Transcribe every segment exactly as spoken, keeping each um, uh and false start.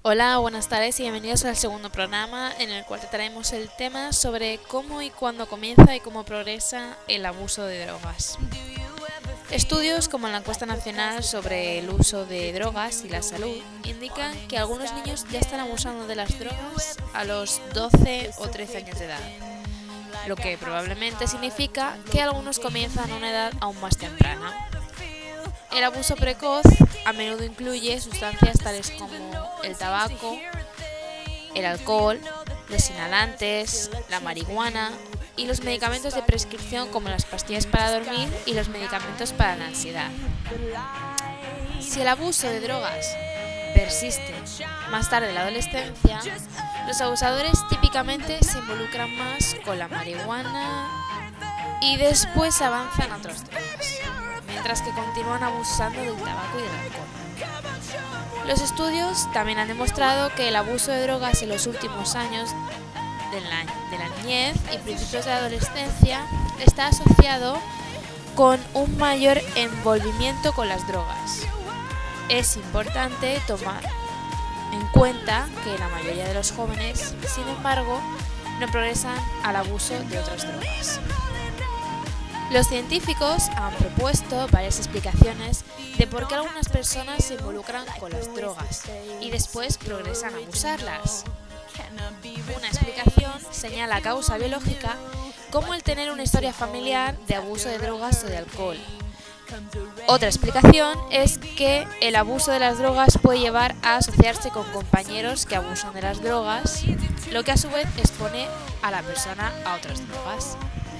Hola, buenas tardes y bienvenidos al segundo programa en el cual trataremos el tema sobre cómo y cuándo comienza y cómo progresa el abuso de drogas. Estudios como la encuesta nacional sobre el uso de drogas y la salud indican que algunos niños ya están abusando de las drogas a los doce o trece años de edad, lo que probablemente significa que algunos comienzan a una edad aún más temprana. El abuso precoz a menudo incluye sustancias tales como el tabaco, el alcohol, los inhalantes, la marihuana y los medicamentos de prescripción como las pastillas para dormir y los medicamentos para la ansiedad. Si el abuso de drogas persiste más tarde en la adolescencia, los abusadores típicamente se involucran más con la marihuana y después avanzan a otras drogas, mientras que continúan abusando del tabaco y del alcohol. Los estudios también han demostrado que el abuso de drogas en los últimos años de la, de la niñez y principios de la adolescencia está asociado con un mayor envolvimiento con las drogas. Es importante tomar en cuenta que la mayoría de los jóvenes, sin embargo, no progresan al abuso de otras drogas. Los científicos han propuesto varias explicaciones de por qué algunas personas se involucran con las drogas y después progresan a abusarlas. Una explicación señala causa biológica como el tener una historia familiar de abuso de drogas o de alcohol. Otra explicación es que el abuso de las drogas puede llevar a asociarse con compañeros que abusan de las drogas, lo que a su vez expone a la persona a otras drogas.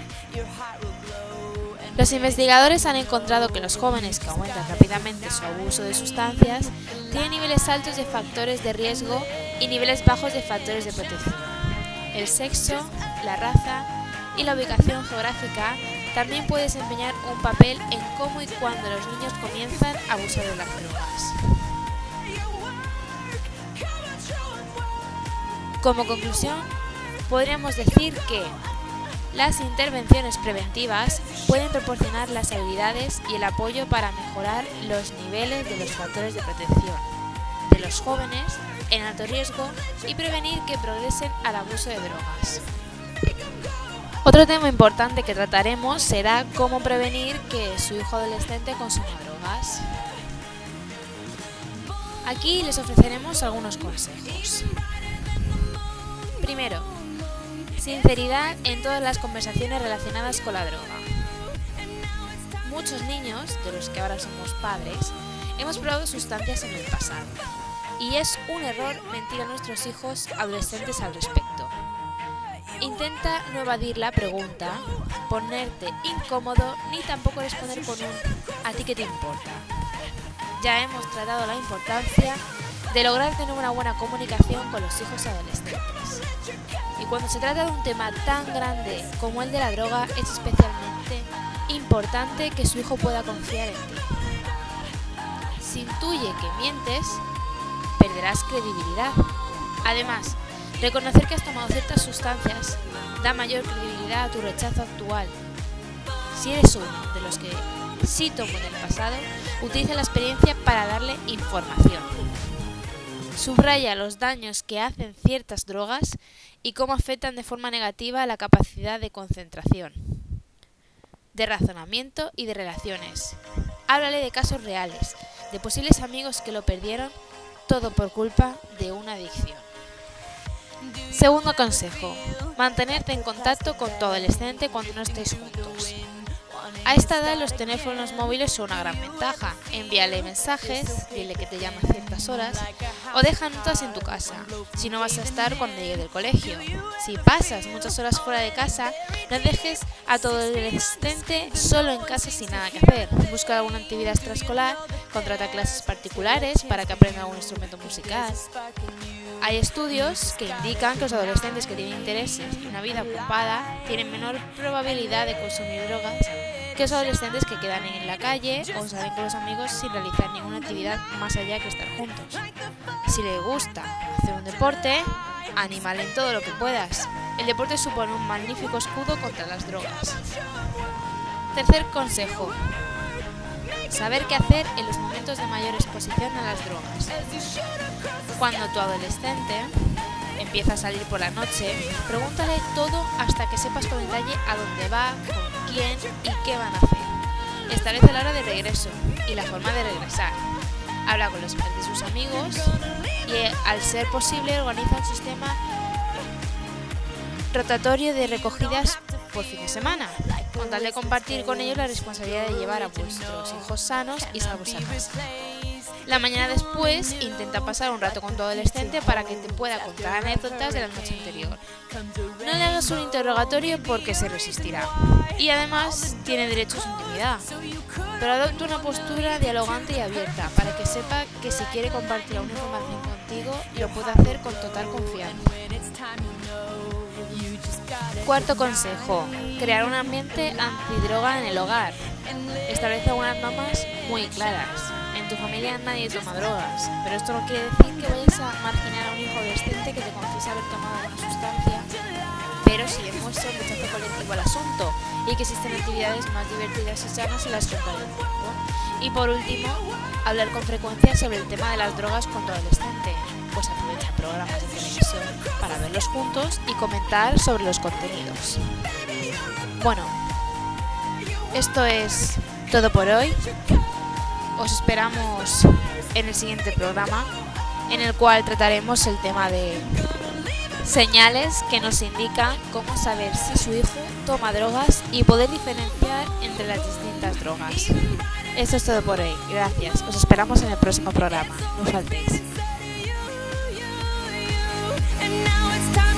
Los investigadores han encontrado que los jóvenes que aumentan rápidamente su abuso de sustancias tienen niveles altos de factores de riesgo y niveles bajos de factores de protección. El sexo, la raza y la ubicación geográfica también puede desempeñar un papel en cómo y cuándo los niños comienzan a abusar de las drogas. Como conclusión, podríamos decir que las intervenciones preventivas pueden proporcionar las habilidades y el apoyo para mejorar los niveles de los factores de protección de los jóvenes en alto riesgo y prevenir que progresen al abuso de drogas. Otro tema importante que trataremos será cómo prevenir que su hijo adolescente consuma drogas. Aquí les ofreceremos algunos consejos. Primero, sinceridad en todas las conversaciones relacionadas con la droga. Muchos niños, de los que ahora somos padres, hemos probado sustancias en el pasado, y es un error mentir a nuestros hijos adolescentes al respecto. Intenta no evadir la pregunta, ponerte incómodo, ni tampoco responder con un ¿a ti qué te importa? Ya hemos tratado la importancia de lograr tener una buena comunicación con los hijos adolescentes. Y cuando se trata de un tema tan grande como el de la droga, es especialmente importante que su hijo pueda confiar en ti. Si intuye que mientes, perderás credibilidad. Además, reconocer que has tomado ciertas sustancias da mayor credibilidad a tu rechazo actual. Si eres uno de los que sí tomó en el pasado, utiliza la experiencia para darle información. Subraya los daños que hacen ciertas drogas y cómo afectan de forma negativa la capacidad de concentración, de razonamiento y de relaciones. Háblale de casos reales, de posibles amigos que lo perdieron, todo por culpa de una adicción. Segundo consejo, mantenerte en contacto con tu adolescente cuando no estéis juntos. A esta edad los teléfonos móviles son una gran ventaja. Envíale mensajes, dile que te llama a ciertas horas o deja notas en tu casa, si no vas a estar cuando llegue del colegio. Si pasas muchas horas fuera de casa, no dejes a tu adolescente solo en casa sin nada que hacer. Busca alguna actividad extraescolar, contrata clases particulares para que aprenda algún instrumento musical. Hay estudios que indican que los adolescentes que tienen intereses y una vida ocupada tienen menor probabilidad de consumir drogas que los adolescentes que quedan en la calle o salen con los amigos sin realizar ninguna actividad más allá que estar juntos. Si le gusta hacer un deporte, anímale en todo lo que puedas. El deporte supone un magnífico escudo contra las drogas. Tercer consejo. Saber qué hacer en los momentos de mayor exposición a las drogas. Cuando tu adolescente empieza a salir por la noche, pregúntale todo hasta que sepas con detalle a dónde va, con quién y qué van a hacer. Establece la hora de regreso y la forma de regresar. Habla con los padres de sus amigos y, al ser posible, organiza un sistema rotatorio de recogidas por fin de semana, con tal de compartir con ellos la responsabilidad de llevar a vuestros hijos sanos y salvos a casa. La mañana después, intenta pasar un rato con tu adolescente para que te pueda contar anécdotas de la noche anterior. No le hagas un interrogatorio porque se resistirá. Y además, tiene derecho a su intimidad. Pero adopta una postura dialogante y abierta para que sepa que si quiere compartir alguna información contigo, lo puede hacer con total confianza. Cuarto consejo: crear un ambiente antidroga en el hogar. Establece algunas normas muy claras. En tu familia nadie toma drogas, pero esto no quiere decir que vayas a marginar a un hijo adolescente que te confiesa haber tomado alguna sustancia, pero sí demuestra un rechazo colectivo al asunto y que existen actividades más divertidas y sanas en las que ocupar el tiempo. Y por último, hablar con frecuencia sobre el tema de las drogas con tu adolescente, pues aprovecha programas de televisión para verlos juntos y comentar sobre los contenidos. Bueno, esto es todo por hoy. Os esperamos en el siguiente programa, en el cual trataremos el tema de señales que nos indican cómo saber si su hijo toma drogas y poder diferenciar entre las distintas drogas. Eso es todo por hoy. Gracias. Os esperamos en el próximo programa. No faltéis.